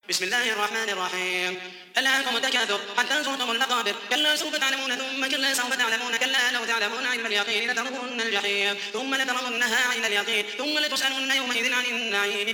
بسم الله الرحمن الرحيم. ألهاكم التكاثر حتى زرتم المقابر كلا سوف تعلمون ثم كلا سوف تعلمون كلا لو تعلمون علم اليقين لترون الجحيم ثم لترونها عين اليقين ثم لتسألن يومئذ عن النعيم